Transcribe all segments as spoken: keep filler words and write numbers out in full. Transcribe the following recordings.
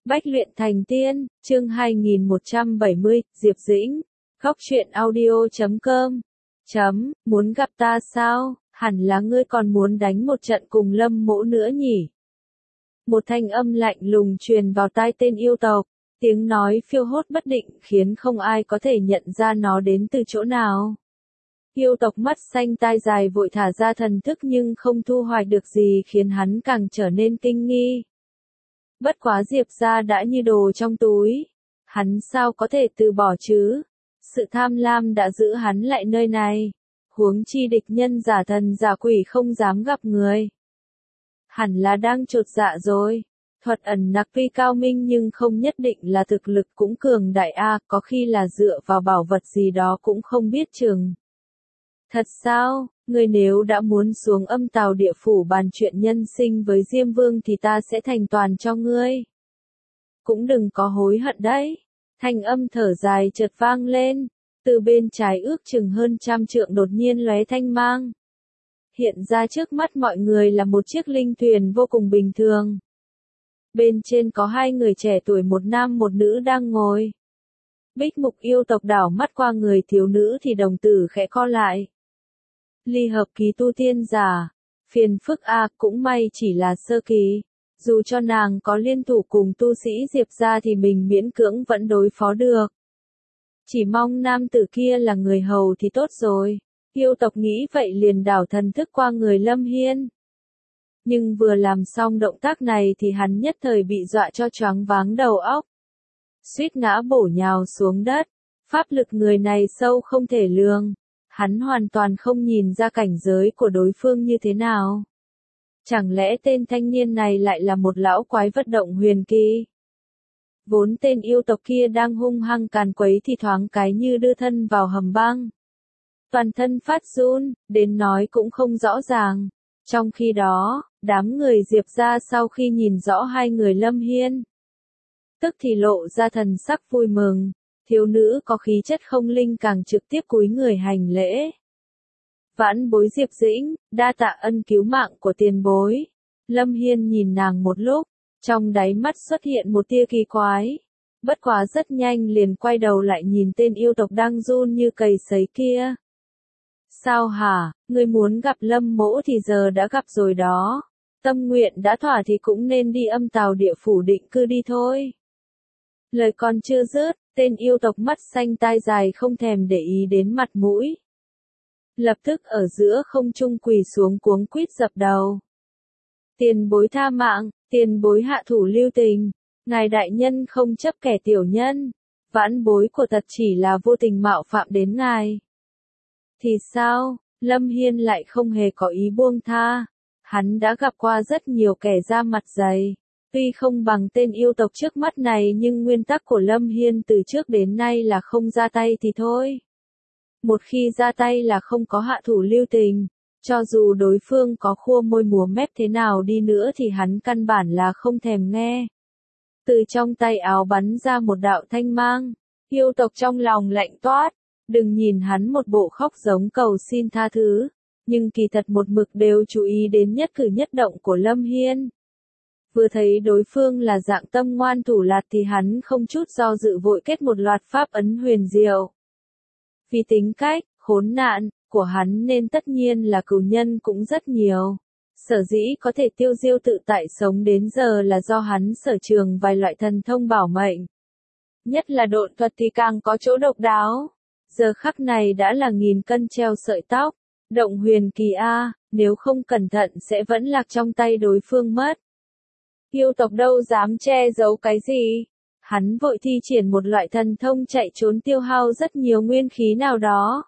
Bách luyện thành tiên, chương hai nghìn một trăm bảy mươi, Diệp Dĩnh. Góc truyện audio chấm com. Chấm, muốn gặp ta sao? Hẳn là ngươi còn muốn đánh một trận cùng Lâm Mỗ nữa nhỉ? Một thanh âm lạnh lùng truyền vào tai tên yêu tộc, tiếng nói phiêu hốt bất định khiến không ai có thể nhận ra nó đến từ chỗ nào. Yêu tộc mắt xanh tai dài vội thả ra thần thức nhưng không thu hoạch được gì khiến hắn càng trở nên kinh nghi. Bất quá Diệp gia đã như đồ trong túi, hắn sao có thể từ bỏ chứ? Sự tham lam đã giữ hắn lại nơi này, huống chi địch nhân giả thần giả quỷ không dám gặp người. Hẳn là đang chột dạ rồi, thuật ẩn nặc tuy cao minh nhưng không nhất định là thực lực cũng cường đại a, có khi là dựa vào bảo vật gì đó cũng không biết chừng. Thật sao? Ngươi nếu đã muốn xuống âm tào địa phủ bàn chuyện nhân sinh với Diêm Vương thì ta sẽ thành toàn cho ngươi. Cũng đừng có hối hận đấy. Thanh âm thở dài chợt vang lên, từ bên trái ước chừng hơn trăm trượng đột nhiên lóe thanh mang. Hiện ra trước mắt mọi người là một chiếc linh thuyền vô cùng bình thường. Bên trên có hai người trẻ tuổi một nam một nữ đang ngồi. Bích Mục yêu tộc đảo mắt qua người thiếu nữ thì đồng tử khẽ co lại. Ly hợp kỳ tu tiên giả, phiền phức a, cũng may chỉ là sơ kỳ, dù cho nàng có liên thủ cùng tu sĩ Diệp gia thì mình miễn cưỡng vẫn đối phó được. Chỉ mong nam tử kia là người hầu thì tốt rồi, yêu tộc nghĩ vậy liền đảo thần thức qua người Lâm Hiên. Nhưng vừa làm xong động tác này thì hắn nhất thời bị dọa cho choáng váng đầu óc. Suýt ngã bổ nhào xuống đất, pháp lực người này sâu không thể lường. Hắn hoàn toàn không nhìn ra cảnh giới của đối phương như thế nào. Chẳng lẽ tên thanh niên này lại là một lão quái vật động huyền kỳ? Vốn tên yêu tộc kia đang hung hăng càn quấy thì thoáng cái như đưa thân vào hầm băng. Toàn thân phát run, đến nói cũng không rõ ràng. Trong khi đó, đám người Diệp gia sau khi nhìn rõ hai người Lâm Hiên, tức thì lộ ra thần sắc vui mừng. Thiếu nữ có khí chất không linh càng trực tiếp cúi người hành lễ. Vãn bối Diệp Dĩnh, đa tạ ân cứu mạng của tiền bối. Lâm Hiên nhìn nàng một lúc, trong đáy mắt xuất hiện một tia kỳ quái. Bất quá rất nhanh liền quay đầu lại nhìn tên yêu tộc đang run như cầy sấy kia. Sao hả, ngươi muốn gặp Lâm Mỗ thì giờ đã gặp rồi đó. Tâm nguyện đã thỏa thì cũng nên đi âm tào địa phủ định cư đi thôi. Lời còn chưa dứt, tên yêu tộc mắt xanh tai dài không thèm để ý đến mặt mũi. Lập tức ở giữa không trung quỳ xuống cuống quýt dập đầu. Tiền bối tha mạng, tiền bối hạ thủ lưu tình, ngài đại nhân không chấp kẻ tiểu nhân, vãn bối của thật chỉ là vô tình mạo phạm đến ngài. Thì sao, Lâm Hiên lại không hề có ý buông tha, hắn đã gặp qua rất nhiều kẻ da mặt dày. Tuy không bằng tên yêu tộc trước mắt này nhưng nguyên tắc của Lâm Hiên từ trước đến nay là không ra tay thì thôi. Một khi ra tay là không có hạ thủ lưu tình, cho dù đối phương có khua môi múa mép thế nào đi nữa thì hắn căn bản là không thèm nghe. Từ trong tay áo bắn ra một đạo thanh mang, yêu tộc trong lòng lạnh toát, đừng nhìn hắn một bộ khóc giống cầu xin tha thứ, nhưng kỳ thật một mực đều chú ý đến nhất cử nhất động của Lâm Hiên. Vừa thấy đối phương là dạng tâm ngoan thủ lạt thì hắn không chút do dự vội kết một loạt pháp ấn huyền diệu. Vì tính cách, khốn nạn, của hắn nên tất nhiên là cừu nhân cũng rất nhiều. Sở dĩ có thể tiêu diêu tự tại sống đến giờ là do hắn sở trường vài loại thần thông bảo mệnh. Nhất là độn thuật thì càng có chỗ độc đáo. Giờ khắc này đã là nghìn cân treo sợi tóc. Động huyền kỳ A, nếu không cẩn thận sẽ vẫn lạc trong tay đối phương mất. Yêu tộc đâu dám che giấu cái gì, hắn vội thi triển một loại thần thông chạy trốn tiêu hao rất nhiều nguyên khí nào đó.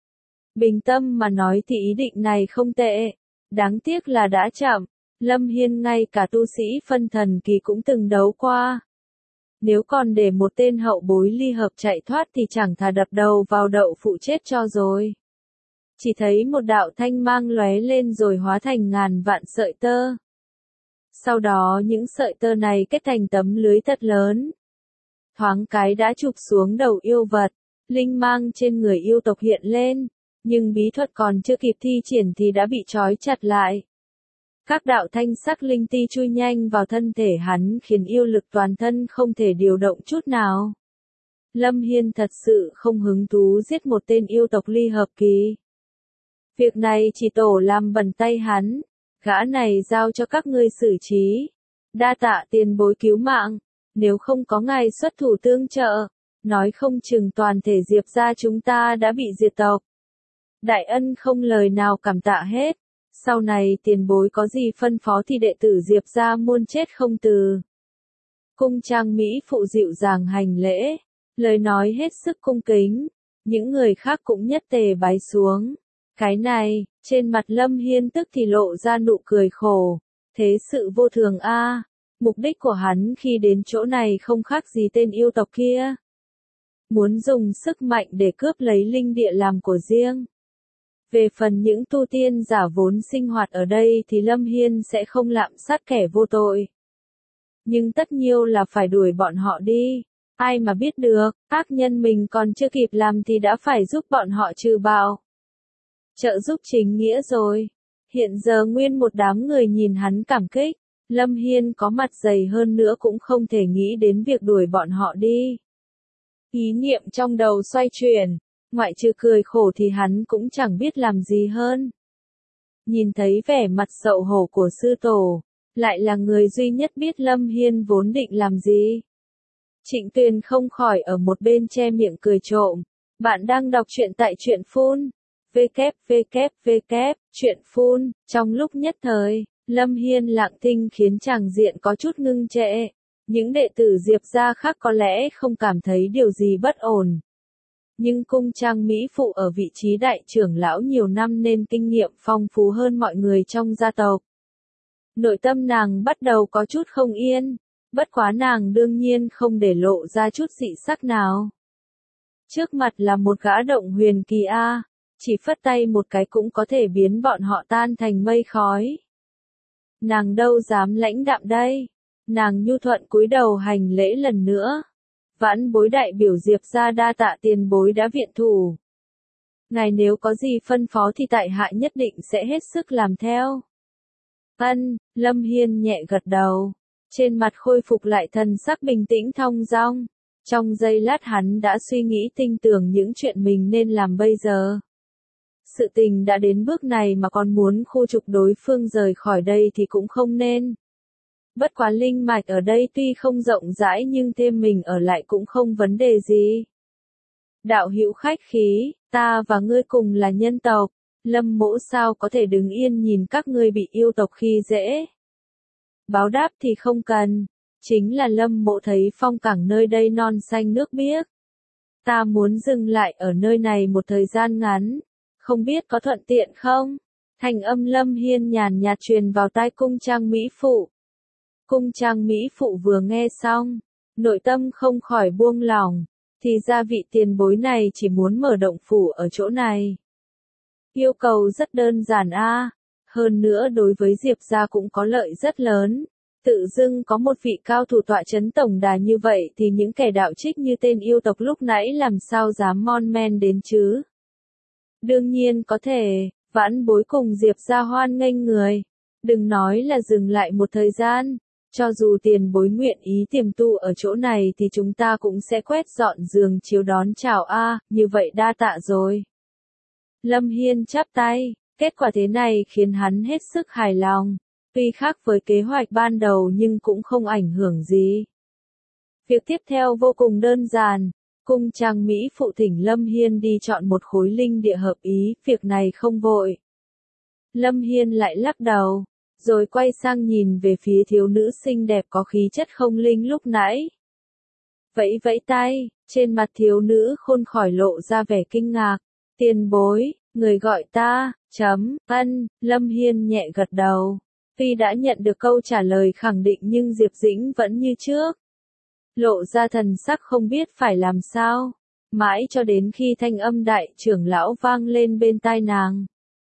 Bình tâm mà nói thì ý định này không tệ, đáng tiếc là đã chậm, Lâm Hiên ngay cả tu sĩ phân thần kỳ cũng từng đấu qua. Nếu còn để một tên hậu bối ly hợp chạy thoát thì chẳng thà đập đầu vào đậu phụ chết cho rồi. Chỉ thấy một đạo thanh mang lóe lên rồi hóa thành ngàn vạn sợi tơ. Sau đó những sợi tơ này kết thành tấm lưới thật lớn. Thoáng cái đã chụp xuống đầu yêu vật, linh mang trên người yêu tộc hiện lên, nhưng bí thuật còn chưa kịp thi triển thì đã bị trói chặt lại. Các đạo thanh sắc linh ti chui nhanh vào thân thể hắn khiến yêu lực toàn thân không thể điều động chút nào. Lâm Hiên thật sự không hứng thú giết một tên yêu tộc ly hợp kỳ. Việc này chỉ tổ làm bẩn tay hắn, gã này giao cho các ngươi xử trí. Đa tạ tiền bối cứu mạng, nếu không có ngài xuất thủ tương trợ, nói không chừng toàn thể Diệp gia chúng ta đã bị diệt tộc. Đại ân không lời nào cảm tạ hết, sau này tiền bối có gì phân phó thì đệ tử Diệp gia muôn chết không từ. Cung trang Mỹ phụ dịu dàng hành lễ, lời nói hết sức cung kính, những người khác cũng nhất tề bái xuống. Cái này, trên mặt Lâm Hiên tức thì lộ ra nụ cười khổ, thế sự vô thường a. Mục đích của hắn khi đến chỗ này không khác gì tên yêu tộc kia. Muốn dùng sức mạnh để cướp lấy linh địa làm của riêng. Về phần những tu tiên giả vốn sinh hoạt ở đây thì Lâm Hiên sẽ không lạm sát kẻ vô tội. Nhưng tất nhiêu là phải đuổi bọn họ đi. Ai mà biết được, ác nhân mình còn chưa kịp làm thì đã phải giúp bọn họ trừ bạo. Trợ giúp chính nghĩa rồi. Hiện giờ nguyên một đám người nhìn hắn cảm kích. Lâm Hiên có mặt dày hơn nữa cũng không thể nghĩ đến việc đuổi bọn họ đi. Ý niệm trong đầu xoay chuyển, ngoại trừ cười khổ thì hắn cũng chẳng biết làm gì hơn. Nhìn thấy vẻ mặt xấu hổ của sư tổ, lại là người duy nhất biết Lâm Hiên vốn định làm gì. Trịnh Tuyền không khỏi ở một bên che miệng cười trộm. Bạn đang đọc truyện tại truyện phun. www, truyện phun, trong lúc nhất thời. Lâm Hiên lặng thinh khiến tràng diện có chút ngưng trệ. Những đệ tử Diệp gia khác có lẽ không cảm thấy điều gì bất ổn. Nhưng cung trang Mỹ phụ ở vị trí đại trưởng lão nhiều năm nên kinh nghiệm phong phú hơn mọi người trong gia tộc. Nội tâm nàng bắt đầu có chút không yên, bất quá nàng đương nhiên không để lộ ra chút dị sắc nào. Trước mặt là một gã động huyền kỳ A, chỉ phất tay một cái cũng có thể biến bọn họ tan thành mây khói. Nàng đâu dám lãnh đạm đây. Nàng nhu thuận cúi đầu hành lễ lần nữa. Vãn bối đại biểu Diệp gia đa tạ tiền bối đã viện thủ. Ngài nếu có gì phân phó thì tại hạ nhất định sẽ hết sức làm theo. Ân, Lâm Hiên nhẹ gật đầu. Trên mặt khôi phục lại thần sắc bình tĩnh thong dong. Trong giây lát hắn đã suy nghĩ tinh tường những chuyện mình nên làm bây giờ. Sự tình đã đến bước này mà còn muốn khu trục đối phương rời khỏi đây thì cũng không nên. Bất quá linh mạch ở đây tuy không rộng rãi nhưng thêm mình ở lại cũng không vấn đề gì. Đạo hữu khách khí, ta và ngươi cùng là nhân tộc, Lâm mỗ sao có thể đứng yên nhìn các ngươi bị yêu tộc khi dễ. Báo đáp thì không cần, chính là Lâm mỗ thấy phong cảnh nơi đây non xanh nước biếc. Ta muốn dừng lại ở nơi này một thời gian ngắn, không biết có thuận tiện không? Thành âm Lâm Hiên nhàn nhạt truyền vào tai cung trang Mỹ phụ. Cung trang Mỹ phụ vừa nghe xong, nội tâm không khỏi buông lỏng, thì ra vị tiền bối này chỉ muốn mở động phủ ở chỗ này. Yêu cầu rất đơn giản a, hơn nữa đối với Diệp gia cũng có lợi rất lớn. Tự dưng có một vị cao thủ tọa chấn tổng đà như vậy thì những kẻ đạo trích như tên yêu tộc lúc nãy làm sao dám mon men đến chứ? Đương nhiên có thể, vãn bối cùng Diệp gia hoan nghênh người. Đừng nói là dừng lại một thời gian. Cho dù tiền bối nguyện ý tiềm tu ở chỗ này thì chúng ta cũng sẽ quét dọn giường chiếu đón chào a, như vậy đa tạ rồi. Lâm Hiên chắp tay, kết quả thế này khiến hắn hết sức hài lòng. Tuy khác với kế hoạch ban đầu nhưng cũng không ảnh hưởng gì. Việc tiếp theo vô cùng đơn giản. Cung trang Mỹ phụ thỉnh Lâm Hiên đi chọn một khối linh địa hợp ý, việc này không vội. Lâm Hiên lại lắc đầu, rồi quay sang nhìn về phía thiếu nữ xinh đẹp có khí chất không linh lúc nãy. Vẫy vẫy tay, trên mặt thiếu nữ khôn khỏi lộ ra vẻ kinh ngạc. Tiền bối, người gọi ta, chấm, ân, Lâm Hiên nhẹ gật đầu. Tuy đã nhận được câu trả lời khẳng định nhưng Diệp Dĩnh vẫn như trước. Lộ ra thần sắc không biết phải làm sao, mãi cho đến khi thanh âm đại trưởng lão vang lên bên tai nàng.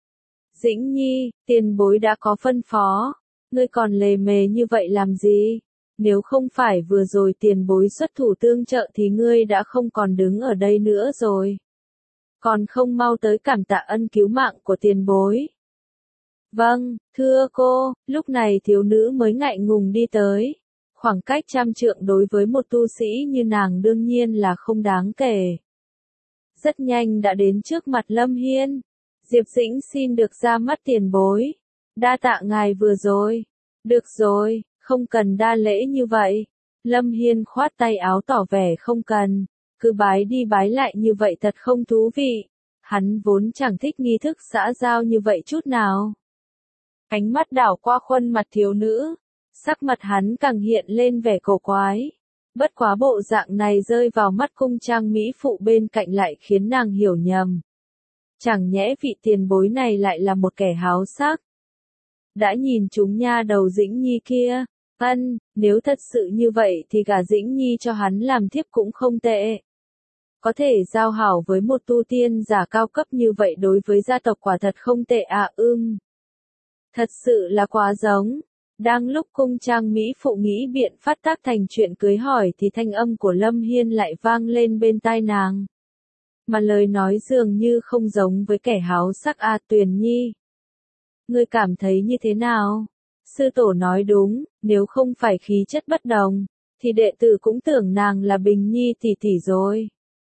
Dĩnh Nhi, tiền bối đã có phân phó, ngươi còn lề mề như vậy làm gì? Nếu không phải vừa rồi tiền bối xuất thủ tương trợ thì ngươi đã không còn đứng ở đây nữa rồi. Còn không mau tới cảm tạ ân cứu mạng của tiền bối. Vâng, thưa cô, lúc này thiếu nữ mới ngại ngùng đi tới. Khoảng cách trăm trượng đối với một tu sĩ như nàng đương nhiên là không đáng kể. Rất nhanh đã đến trước mặt Lâm Hiên. Diệp Dĩnh xin được ra mắt tiền bối. Đa tạ ngài vừa rồi. Được rồi, không cần đa lễ như vậy. Lâm Hiên khoát tay áo tỏ vẻ không cần. Cứ bái đi bái lại như vậy thật không thú vị. Hắn vốn chẳng thích nghi thức xã giao như vậy chút nào. Ánh mắt đảo qua khuôn mặt thiếu nữ. Sắc mặt hắn càng hiện lên vẻ cổ quái. Bất quá bộ dạng này rơi vào mắt cung trang mỹ phụ bên cạnh lại khiến nàng hiểu nhầm. Chẳng nhẽ vị tiền bối này lại là một kẻ háo sắc. Đã nhìn chúng nha đầu Dĩnh Nhi kia. Ân, nếu thật sự như vậy thì gả Dĩnh Nhi cho hắn làm thiếp cũng không tệ. Có thể giao hảo với một tu tiên giả cao cấp như vậy đối với gia tộc quả thật không tệ à ưm. Thật sự là quá giống. Đang lúc cung trang mỹ phụ nghĩ biện phát tác thành chuyện cưới hỏi thì thanh âm của Lâm Hiên lại vang lên bên tai nàng. Mà lời nói dường như không giống với kẻ háo sắc a à, Tuyền Nhi. Ngươi cảm thấy như thế nào? Sư tổ nói đúng, nếu không phải khí chất bất đồng, thì đệ tử cũng tưởng nàng là Bình Nhi tỷ tỷ rồi.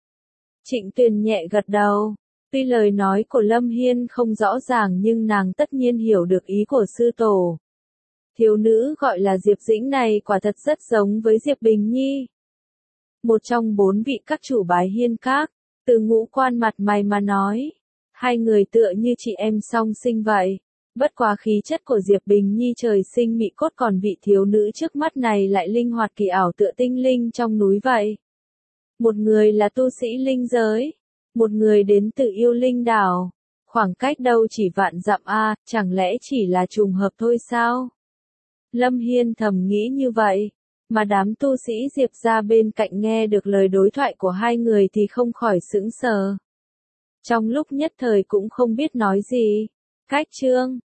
Trịnh Tuyền nhẹ gật đầu. Tuy lời nói của Lâm Hiên không rõ ràng nhưng nàng tất nhiên hiểu được ý của sư tổ. Thiếu nữ gọi là Diệp Dĩnh này quả thật rất giống với Diệp Bình Nhi. Một trong bốn vị các chủ bái hiên các, từ ngũ quan mặt mày mà nói. Hai người tựa như chị em song sinh vậy. Bất quá khí chất của Diệp Bình Nhi trời sinh mị cốt còn vị thiếu nữ trước mắt này lại linh hoạt kỳ ảo tựa tinh linh trong núi vậy. Một người là tu sĩ linh giới, một người đến từ yêu linh đảo. Khoảng cách đâu chỉ vạn dặm a, chẳng lẽ chỉ là trùng hợp thôi sao? Lâm Hiên thầm nghĩ như vậy, mà đám tu sĩ Diệp gia bên cạnh nghe được lời đối thoại của hai người thì không khỏi sững sờ. Trong lúc nhất thời cũng không biết nói gì. Cách chương